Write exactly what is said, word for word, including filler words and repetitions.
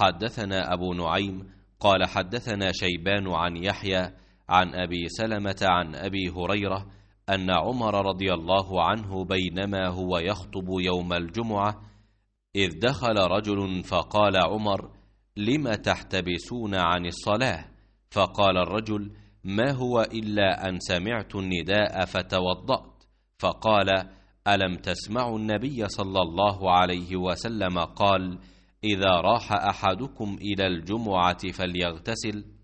حدثنا أبو نعيم قال حدثنا شيبان عن يحيى عن أبي سلمة عن أبي هريرة أن عمر رضي الله عنه بينما هو يخطب يوم الجمعة إذ دخل رجل فقال عمر: لم تحتبسون عن الصلاة؟ فقال الرجل: ما هو إلا أن سمعت النداء فتوضأت. فقال: ألم تسمعوا النبي صلى الله عليه وسلم قال: إذا راح أحدكم إلى الجمعة فليغتسل؟